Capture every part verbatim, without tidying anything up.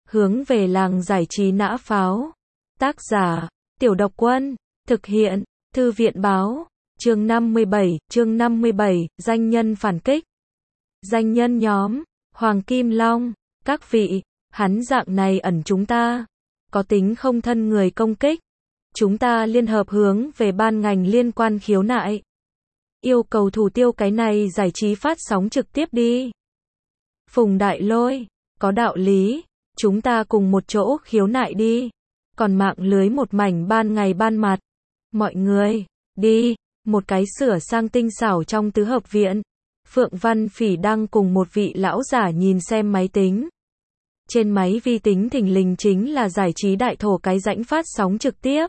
hướng về làng giải trí nã pháo. Tác giả, Tiểu Độc Quân, thực hiện, Thư viện Báo, chương năm mươi bảy, chương năm mươi bảy, danh nhân phản kích. Danh nhân nhóm, Hoàng Kim Long, các vị, hắn dạng này ẩn chúng ta, có tính không thân người công kích. Chúng ta liên hợp hướng về ban ngành liên quan khiếu nại. Yêu cầu thủ tiêu cái này giải trí phát sóng trực tiếp đi. Phùng Đại Lôi, có đạo lý, chúng ta cùng một chỗ khiếu nại đi. Còn mạng lưới một mảnh ban ngày ban mặt. Mọi người, đi, một cái sửa sang tinh xảo trong tứ hợp viện. Phượng Văn Phỉ đang cùng một vị lão giả nhìn xem máy tính. Trên máy vi tính thình lình chính là giải trí đại thổ cái rãnh phát sóng trực tiếp.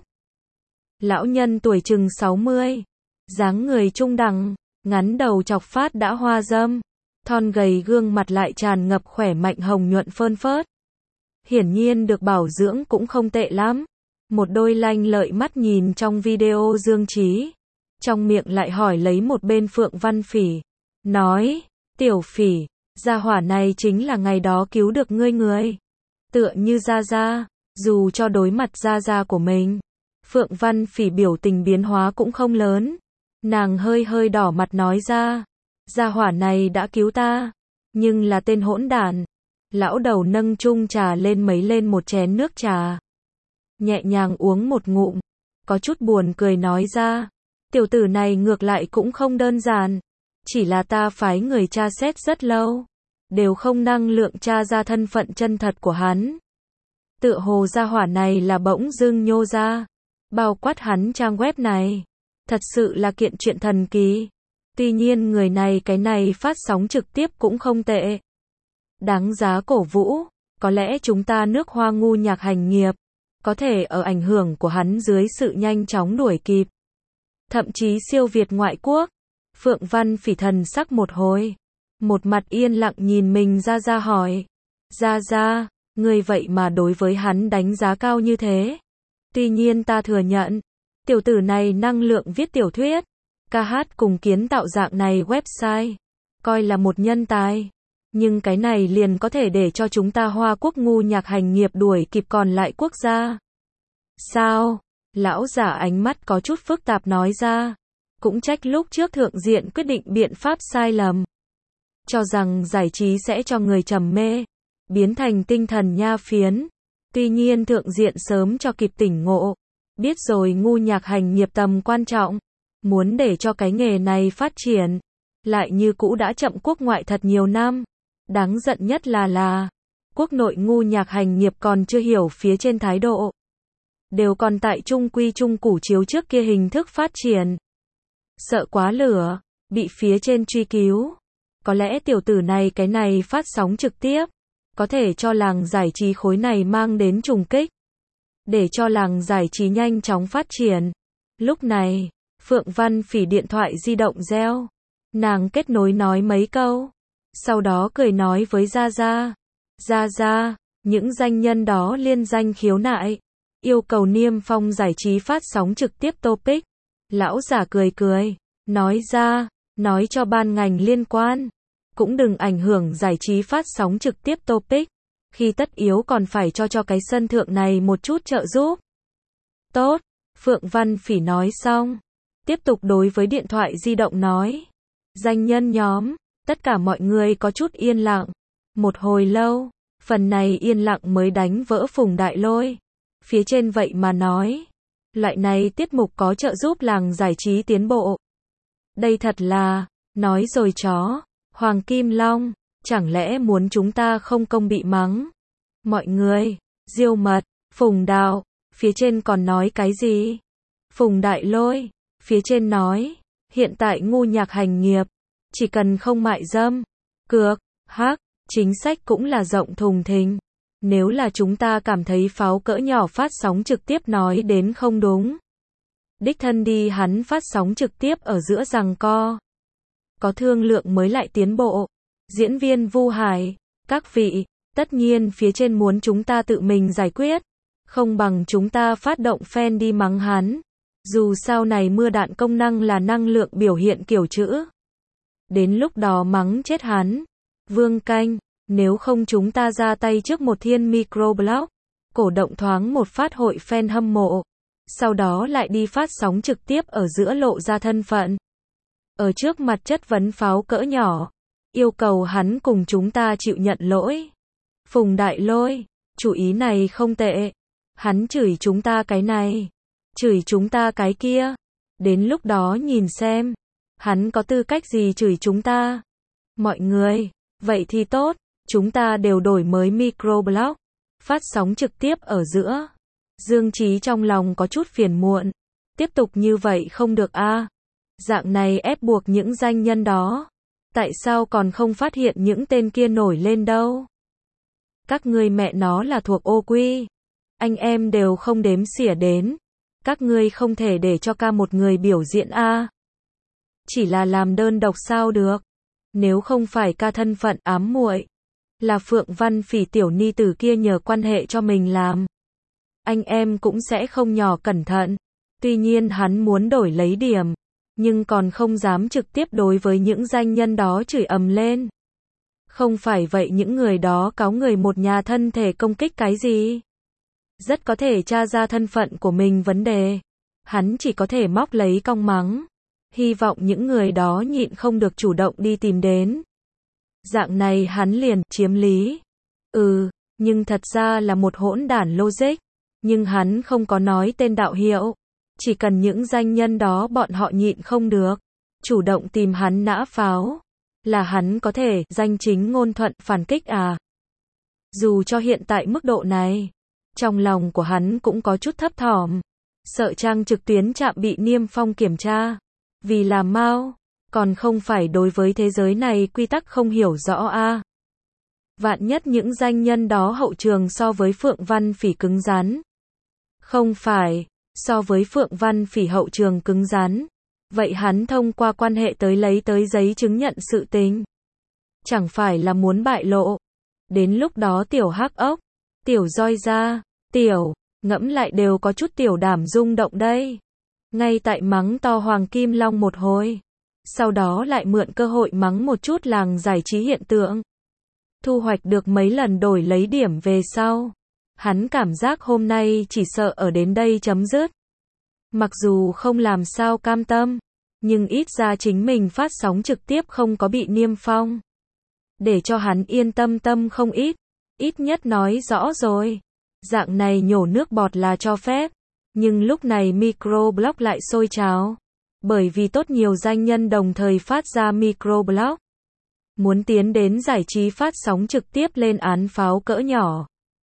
Lão nhân tuổi chừng sáu mươi, dáng người trung đẳng, ngắn đầu chọc phát đã hoa râm, thon gầy gương mặt lại tràn ngập khỏe mạnh hồng nhuận phơn phớt. Hiển nhiên được bảo dưỡng cũng không tệ lắm. Một đôi lanh lợi mắt nhìn trong video Dương Trí, trong miệng lại hỏi lấy một bên Phượng Văn Phỉ, nói, tiểu Phỉ, gia hỏa này chính là ngày đó cứu được ngươi người. Tựa như Gia Gia, dù cho đối mặt Gia Gia của mình, Phượng Văn Phỉ biểu tình biến hóa cũng không lớn. Nàng hơi hơi đỏ mặt nói ra, gia hỏa này đã cứu ta, nhưng là tên hỗn đản. Lão đầu nâng chung trà lên mấy lên một chén nước trà, nhẹ nhàng uống một ngụm, có chút buồn cười nói ra, tiểu tử này ngược lại cũng không đơn giản, chỉ là ta phái người tra xét rất lâu, đều không năng lượng tra ra thân phận chân thật của hắn. Tựa hồ gia hỏa này là bỗng dưng nhô ra, bao quát hắn trang web này, thật sự là kiện chuyện thần kỳ. Tuy nhiên người này cái này phát sóng trực tiếp cũng không tệ, đáng giá cổ vũ. Có lẽ chúng ta nước Hoa ngu nhạc hành nghiệp có thể ở ảnh hưởng của hắn dưới sự nhanh chóng đuổi kịp, thậm chí siêu việt ngoại quốc. Phượng Văn Phỉ thần sắc một hồi, một mặt yên lặng nhìn mình Gia Gia hỏi, Gia Gia, ngươi vậy mà đối với hắn đánh giá cao như thế. Tuy nhiên ta thừa nhận, tiểu tử này năng lượng viết tiểu thuyết, ca hát cùng kiến tạo dạng này website, coi là một nhân tài. Nhưng cái này liền có thể để cho chúng ta Hoa Quốc ngu nhạc hành nghiệp đuổi kịp còn lại quốc gia. Sao? Lão giả ánh mắt có chút phức tạp nói ra. Cũng trách lúc trước thượng diện quyết định biện pháp sai lầm. Cho rằng giải trí sẽ cho người trầm mê, biến thành tinh thần nha phiến. Tuy nhiên thượng diện sớm cho kịp tỉnh ngộ. Biết rồi ngu nhạc hành nghiệp tầm quan trọng. Muốn để cho cái nghề này phát triển. Lại như cũ đã chậm quốc ngoại thật nhiều năm. Đáng giận nhất là là, quốc nội ngu nhạc hành nghiệp còn chưa hiểu phía trên thái độ. Đều còn tại trung quy trung củ chiếu trước kia hình thức phát triển. Sợ quá lửa, bị phía trên truy cứu. Có lẽ tiểu tử này cái này phát sóng trực tiếp, có thể cho làng giải trí khối này mang đến trùng kích. Để cho làng giải trí nhanh chóng phát triển. Lúc này, Phượng Văn Phỉ điện thoại di động reo. Nàng kết nối nói mấy câu. Sau đó cười nói với Gia Gia, Gia Gia, những danh nhân đó liên danh khiếu nại, yêu cầu niêm phong giải trí phát sóng trực tiếp topic. Lão giả cười cười, nói ra, nói cho ban ngành liên quan, cũng đừng ảnh hưởng giải trí phát sóng trực tiếp topic, khi tất yếu còn phải cho cho cái sân thượng này một chút trợ giúp. Tốt, Phượng Văn Phỉ nói xong, tiếp tục đối với điện thoại di động nói, danh nhân nhóm. Tất cả mọi người có chút yên lặng. Một hồi lâu, phần này yên lặng mới đánh vỡ Phùng Đại Lôi. Phía trên vậy mà nói, loại này tiết mục có trợ giúp làng giải trí tiến bộ. Đây thật là, nói rồi chó, Hoàng Kim Long, chẳng lẽ muốn chúng ta không công bị mắng. Mọi người, Diêu Mật, Phùng Đạo, phía trên còn nói cái gì? Phùng Đại Lôi, phía trên nói, hiện tại ngu nhạc hành nghiệp, chỉ cần không mại dâm, cược, hắc, chính sách cũng là rộng thùng thình. Nếu là chúng ta cảm thấy pháo cỡ nhỏ phát sóng trực tiếp nói đến không đúng, đích thân đi hắn phát sóng trực tiếp ở giữa giằng co. Có thương lượng mới lại tiến bộ. Diễn viên Vu Hải, các vị, tất nhiên phía trên muốn chúng ta tự mình giải quyết, không bằng chúng ta phát động fan đi mắng hắn. Dù sao này mưa đạn công năng là năng lượng biểu hiện kiểu chữ. Đến lúc đó mắng chết hắn. Vương Canh, Nếu không chúng ta ra tay trước một thiên microblog, cổ động thoáng một phát hội fan hâm mộ. Sau đó lại đi phát sóng trực tiếp ở giữa lộ ra thân phận. Ở trước mặt chất vấn pháo cỡ nhỏ. Yêu cầu hắn cùng chúng ta chịu nhận lỗi. Phùng Đại Lôi, chủ ý này không tệ. Hắn chửi chúng ta cái này. Chửi chúng ta cái kia. Đến lúc đó nhìn xem. Hắn có tư cách gì chửi chúng ta. Mọi người, vậy thì tốt. Chúng ta đều đổi mới microblog. Phát sóng trực tiếp ở giữa. Dương Chí trong lòng có chút phiền muộn. Tiếp tục như vậy không được a. À. Dạng này ép buộc những danh nhân đó. Tại sao còn không phát hiện những tên kia nổi lên đâu? Các ngươi mẹ nó là thuộc ô quy. Anh em đều không đếm xỉa đến. Các ngươi không thể để cho ca một người biểu diễn a. À. Chỉ là làm đơn độc sao được. Nếu không phải ca thân phận ám muội, là Phượng Văn Phỉ tiểu ni tử kia nhờ quan hệ cho mình làm. Anh em cũng sẽ không nhỏ cẩn thận. Tuy nhiên hắn muốn đổi lấy điểm, nhưng còn không dám trực tiếp đối với những danh nhân đó chửi ầm lên. Không phải vậy những người đó cáo người một nhà thân thể công kích cái gì? Rất có thể tra ra thân phận của mình vấn đề. Hắn chỉ có thể móc lấy cong mắng. Hy vọng những người đó nhịn không được chủ động đi tìm đến. Dạng này hắn liền chiếm lý. Ừ, nhưng thật ra là một hỗn đản logic. Nhưng hắn không có nói tên đạo hiệu. Chỉ cần những danh nhân đó bọn họ nhịn không được. Chủ động tìm hắn nã pháo. Là hắn có thể danh chính ngôn thuận phản kích à. Dù cho hiện tại mức độ này. Trong lòng của hắn cũng có chút thấp thỏm. Sợ trang trực tuyến trạm bị Niêm Phong kiểm tra. Vì làm mau. Còn không phải đối với thế giới này quy tắc không hiểu rõ a. À. Vạn nhất những danh nhân đó hậu trường so với Phượng Văn Phỉ cứng rắn. Không phải, so với Phượng Văn Phỉ hậu trường cứng rắn. Vậy hắn thông qua quan hệ tới lấy tới giấy chứng nhận sự tình. Chẳng phải là muốn bại lộ. Đến lúc đó tiểu hắc ốc, tiểu roi ra, tiểu, ngẫm lại đều có chút tiểu đảm rung động đây. Ngay tại mắng to Hoàng Kim Long một hồi. Sau đó lại mượn cơ hội mắng một chút làng giải trí hiện tượng. Thu hoạch được mấy lần đổi lấy điểm về sau. Hắn cảm giác hôm nay chỉ sợ ở đến đây chấm dứt. Mặc dù không làm sao cam tâm, nhưng ít ra chính mình phát sóng trực tiếp không có bị niêm phong. Để cho hắn yên tâm tâm không ít. Ít nhất nói rõ rồi. Dạng này nhổ nước bọt là cho phép. Nhưng lúc này microblog lại sôi trào. Bởi vì tốt nhiều danh nhân đồng thời phát ra microblog. Muốn tiến đến giải trí phát sóng trực tiếp lên án pháo cỡ nhỏ.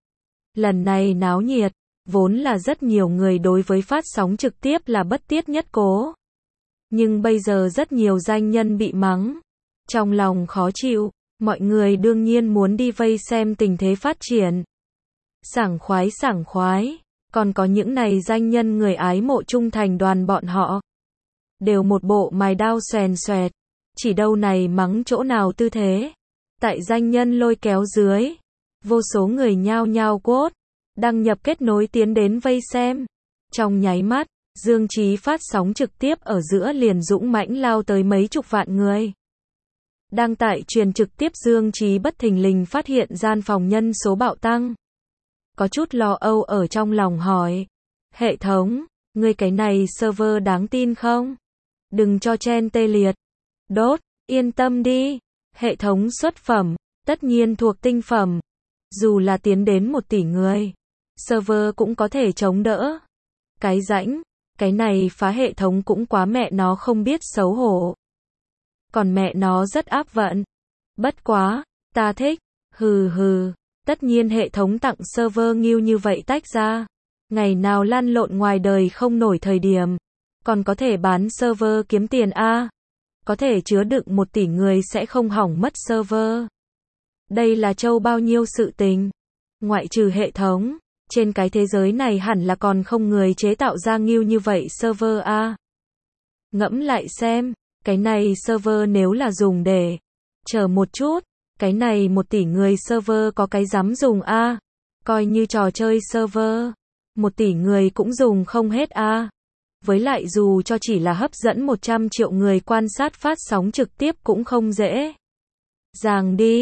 Lần này náo nhiệt, vốn là rất nhiều người đối với phát sóng trực tiếp là bất tiết nhất cố. Nhưng bây giờ rất nhiều danh nhân bị mắng. Trong lòng khó chịu, mọi người đương nhiên muốn đi vây xem tình thế phát triển. Sảng khoái sảng khoái, còn có những này danh nhân người ái mộ trung thành đoàn bọn họ. Đều một bộ mài đao xoèn xoẹt, chỉ đâu này mắng chỗ nào tư thế. Tại danh nhân lôi kéo dưới, vô số người nhao nhao quote, đăng nhập kết nối tiến đến vây xem. Trong nháy mắt, Dương Chí phát sóng trực tiếp ở giữa liền dũng mãnh lao tới mấy chục vạn người. Đăng tải truyền trực tiếp Dương Chí bất thình lình phát hiện gian phòng nhân số bạo tăng. Có chút lo âu ở trong lòng hỏi. Hệ thống, ngươi cái này server đáng tin không? Đừng cho chen tê liệt. Đốt, yên tâm đi. Hệ thống xuất phẩm, tất nhiên thuộc tinh phẩm. Dù là tiến đến một tỷ người, server cũng có thể chống đỡ. Cái rãnh, cái này phá hệ thống cũng quá mẹ nó không biết xấu hổ. Còn mẹ nó rất áp vận. Bất quá, ta thích. Hừ hừ, tất nhiên hệ thống tặng server nghiêu như vậy tách ra. Ngày nào lăn lộn ngoài đời không nổi thời điểm. Còn có thể bán server kiếm tiền a. À. Có thể chứa đựng một tỷ người sẽ không hỏng mất server. Đây là châu bao nhiêu sự tình. Ngoại trừ hệ thống, trên cái thế giới này hẳn là còn không người chế tạo ra nghiêu như vậy server a. À. Ngẫm lại xem, cái này server nếu là dùng để chờ một chút, cái này một tỷ người server có cái dám dùng a. À. Coi như trò chơi server, một tỷ người cũng dùng không hết a. À. Với lại dù cho chỉ là hấp dẫn một trăm triệu người quan sát phát sóng trực tiếp cũng không dễ dàng đi.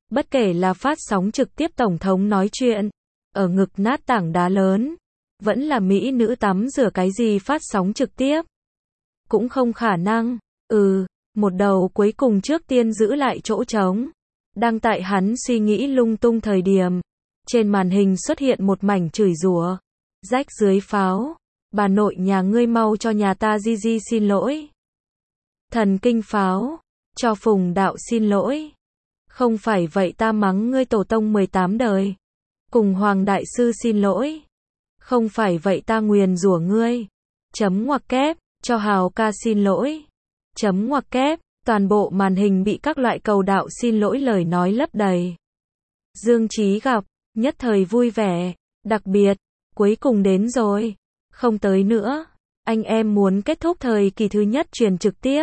Bất kể là phát sóng trực tiếp Tổng thống nói chuyện, ở ngực nát tảng đá lớn, vẫn là mỹ nữ tắm rửa cái gì phát sóng trực tiếp. Cũng không khả năng, ừ, một đầu cuối cùng trước tiên giữ lại chỗ trống. Đang tại hắn suy nghĩ lung tung thời điểm, trên màn hình xuất hiện một mảnh chửi rủa, rách dưới pháo, bà nội nhà ngươi mau cho nhà ta Di Di xin lỗi. Thần kinh pháo, cho Phùng Đạo xin lỗi. Không phải vậy ta mắng ngươi tổ tông mười tám đời. Cùng Hoàng Đại Sư xin lỗi. Không phải vậy ta nguyền rủa ngươi. Chấm ngoặc kép, cho Hào ca xin lỗi. Chấm ngoặc kép, toàn bộ màn hình bị các loại cầu đạo xin lỗi lời nói lấp đầy. Dương Chí gặp, nhất thời vui vẻ, đặc biệt, cuối cùng đến rồi. Không tới nữa, anh em muốn kết thúc thời kỳ thứ nhất truyền trực tiếp.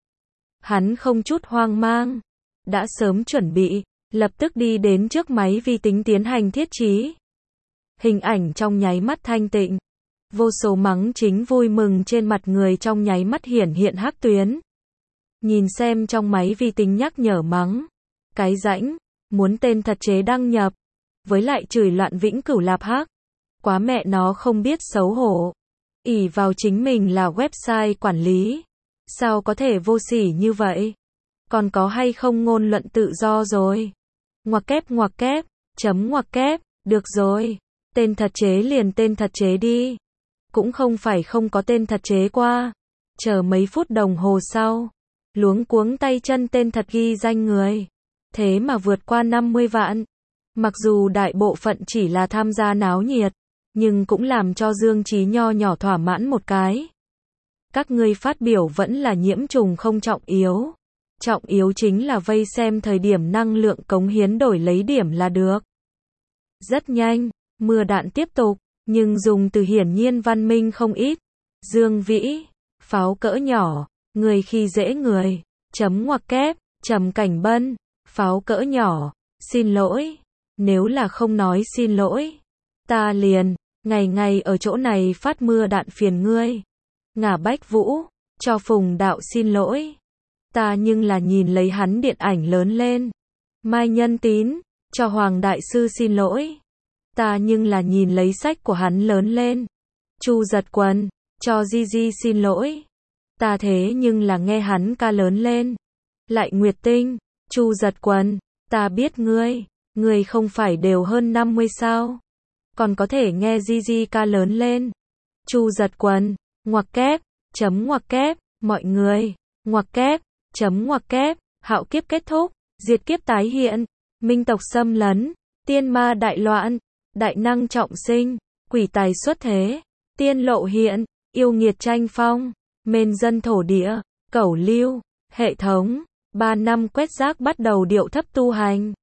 Hắn không chút hoang mang, đã sớm chuẩn bị, lập tức đi đến trước máy vi tính tiến hành thiết trí. Hình ảnh trong nháy mắt thanh tịnh, vô số mắng chính vui mừng trên mặt người trong nháy mắt hiển hiện hắc tuyến. Nhìn xem trong máy vi tính nhắc nhở mắng, cái rãnh, muốn tên thật chế đăng nhập, với lại chửi loạn vĩnh cửu lạp hắc. Quá mẹ nó không biết xấu hổ. ỷ vào chính mình là website quản lý. Sao có thể vô sỉ như vậy? Còn có hay không ngôn luận tự do rồi? Ngoặc kép ngoặc kép, chấm ngoặc kép, được rồi. Tên thật chế liền tên thật chế đi. Cũng không phải không có tên thật chế qua. Chờ mấy phút đồng hồ sau, luống cuống tay chân tên thật ghi danh người. Thế mà vượt qua năm mươi vạn. Mặc dù đại bộ phận chỉ là tham gia náo nhiệt, nhưng cũng làm cho Dương Chí nho nhỏ thỏa mãn một cái. Các ngươi phát biểu vẫn là nhiễm trùng không trọng yếu. Trọng yếu chính là vây xem thời điểm năng lượng cống hiến đổi lấy điểm là được. Rất nhanh, mưa đạn tiếp tục, nhưng dùng từ hiển nhiên văn minh không ít. Dương Vĩ, pháo cỡ nhỏ, người khi dễ người, chấm ngoặc kép, Trầm Cảnh Bân, pháo cỡ nhỏ, xin lỗi. Nếu là không nói xin lỗi, ta liền, ngày ngày ở chỗ này phát mưa đạn phiền ngươi. Ngả Bách Vũ, cho Phùng Đạo xin lỗi. Ta nhưng là nhìn lấy hắn điện ảnh lớn lên. Mai Nhân Tín, cho Hoàng Đại Sư xin lỗi. Ta nhưng là nhìn lấy sách của hắn lớn lên. Chu Giật Quần, cho Di Di xin lỗi. Ta thế nhưng là nghe hắn ca lớn lên. Lại Nguyệt Tinh, Chu Giật Quần, ta biết ngươi, ngươi không phải đều hơn năm mươi sao? Còn có thể nghe Di Di ca lớn lên. Chu Giật Quần, ngoặc kép, chấm ngoặc kép, mọi người, ngoặc kép, chấm ngoặc kép, hạo kiếp kết thúc, diệt kiếp tái hiện, minh tộc xâm lấn, tiên ma đại loạn, đại năng trọng sinh, quỷ tài xuất thế, tiên lộ hiện, yêu nghiệt tranh phong, mên dân thổ địa, cẩu lưu, hệ thống, ba năm quét rác bắt đầu điệu thấp tu hành.